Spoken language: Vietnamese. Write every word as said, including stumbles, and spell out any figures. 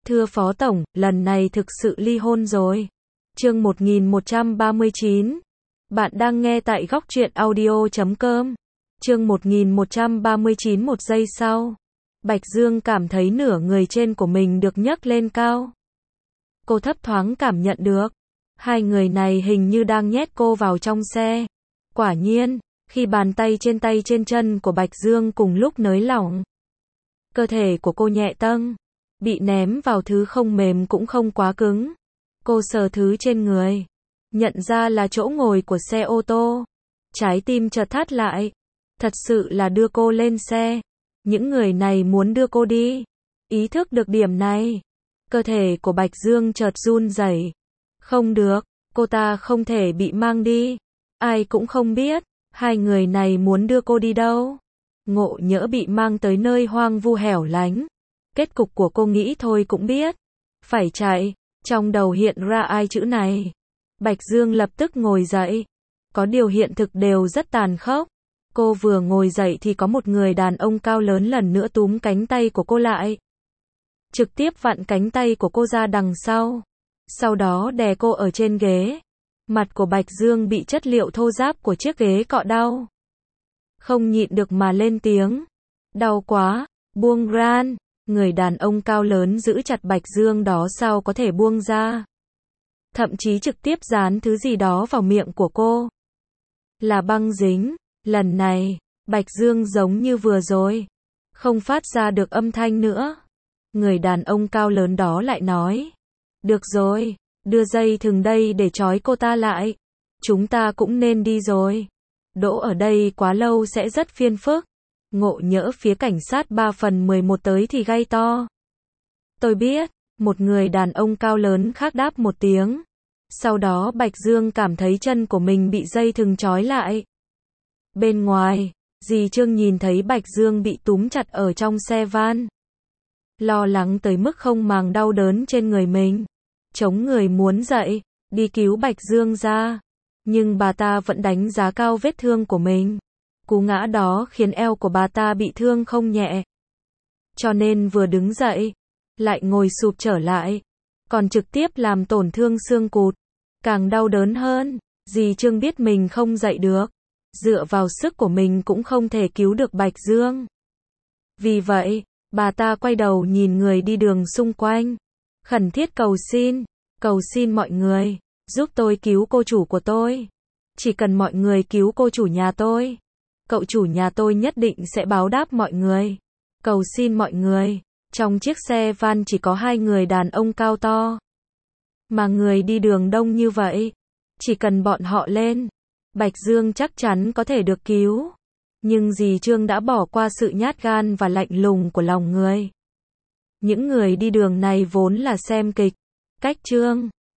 Thưa Phó Tổng, lần này thực sự ly hôn rồi. Chương một nghìn một trăm ba mươi chín. Bạn đang nghe tại góc truyện audio chấm com. Chương một nghìn một trăm ba mươi chín. Một giây sau, Bạch Dương cảm thấy nửa người trên của mình được nhấc lên cao. Cô thấp thoáng cảm nhận được, hai người này hình như đang nhét cô vào trong xe. Quả nhiên, khi bàn tay trên tay trên chân của Bạch Dương cùng lúc nới lỏng, cơ thể của cô nhẹ tâng, bị ném vào thứ không mềm cũng không quá cứng. Cô sờ thứ trên người, nhận ra là chỗ ngồi của xe ô tô. Trái tim chợt thắt lại, thật sự là đưa cô lên xe. Những người này muốn đưa cô đi. Ý thức được điểm này, cơ thể của Bạch Dương chợt run rẩy. Không được, cô ta không thể bị mang đi. Ai cũng không biết, hai người này muốn đưa cô đi đâu. Ngộ nhỡ bị mang tới nơi hoang vu hẻo lánh. Kết cục của cô nghĩ thôi cũng biết. Phải chạy, trong đầu hiện ra ai chữ này. Bạch Dương lập tức ngồi dậy. Có điều hiện thực đều rất tàn khốc. Cô vừa ngồi dậy thì có một người đàn ông cao lớn lần nữa túm cánh tay của cô lại. Trực tiếp vặn cánh tay của cô ra đằng sau. Sau đó đè cô ở trên ghế. Mặt của Bạch Dương bị chất liệu thô ráp của chiếc ghế cọ đau. Không nhịn được mà lên tiếng. Đau quá, buông ra. Người đàn ông cao lớn giữ chặt Bạch Dương đó sao có thể buông ra. Thậm chí trực tiếp dán thứ gì đó vào miệng của cô. Là băng dính. Lần này, Bạch Dương giống như vừa rồi, không phát ra được âm thanh nữa. Người đàn ông cao lớn đó lại nói. Được rồi, đưa dây thừng đây để trói cô ta lại. Chúng ta cũng nên đi rồi. Đỗ ở đây quá lâu sẽ rất phiền phức. Ngộ nhỡ phía cảnh sát ba phần mười một tới thì gay to. Tôi biết, một người đàn ông cao lớn khác đáp một tiếng. Sau đó Bạch Dương cảm thấy chân của mình bị dây thừng trói lại. Bên ngoài, dì Trương nhìn thấy Bạch Dương bị túm chặt ở trong xe van. Lo lắng tới mức không màng đau đớn trên người mình. Chống người muốn dậy, đi cứu Bạch Dương ra. Nhưng bà ta vẫn đánh giá cao vết thương của mình. Cú ngã đó khiến eo của bà ta bị thương không nhẹ. Cho nên vừa đứng dậy, lại ngồi sụp trở lại. Còn trực tiếp làm tổn thương xương cụt. Càng đau đớn hơn, dì Trương biết mình không dậy được. Dựa vào sức của mình cũng không thể cứu được Bạch Dương. Vì vậy, bà ta quay đầu nhìn người đi đường xung quanh. Khẩn thiết cầu xin, cầu xin mọi người, giúp tôi cứu cô chủ của tôi. Chỉ cần mọi người cứu cô chủ nhà tôi, cậu chủ nhà tôi nhất định sẽ báo đáp mọi người. Cầu xin mọi người. Trong chiếc xe van chỉ có hai người đàn ông cao to. Mà người đi đường đông như vậy. Chỉ cần bọn họ lên, Bạch Dương chắc chắn có thể được cứu. Nhưng dì Trương đã bỏ qua sự nhát gan và lạnh lùng của lòng người. Những người đi đường này vốn là xem kịch. Cách Trương